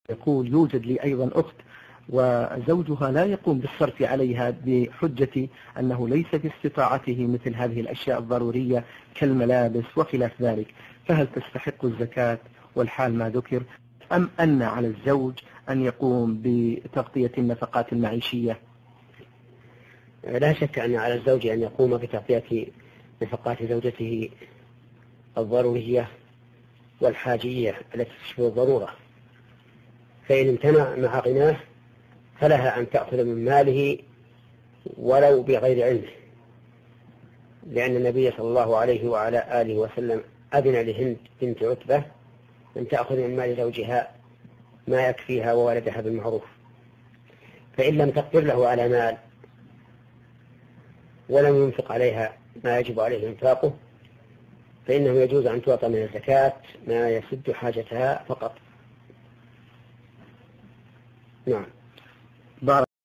يقول يوجد لي أيضا أخت وزوجها لا يقوم بالصرف عليها بحجة أنه ليس في استطاعته مثل هذه الأشياء الضرورية كالملابس وخلاف ذلك، فهل تستحق الزكاة والحال ما ذكر، أم أن على الزوج أن يقوم بتغطية النفقات المعيشية؟ لا شك أن على الزوج أن يقوم بتغطية نفقات زوجته الضرورية والحاجية التي تشبه الضرورة، فإن امتنع مع غناه فلها أن تأخذ من ماله ولو بغير علمه، لأن النبي صلى الله عليه وعلى آله وسلم أذن لهند بنت عتبة أن تأخذ من مال زوجها ما يكفيها وولدها بالمعروف، فإن لم تقدر له على مال ولم ينفق عليها ما يجب عليه إنفاقه فإنه يجوز أن تعطى من الزكاة ما يسد حاجتها فقط. نعم.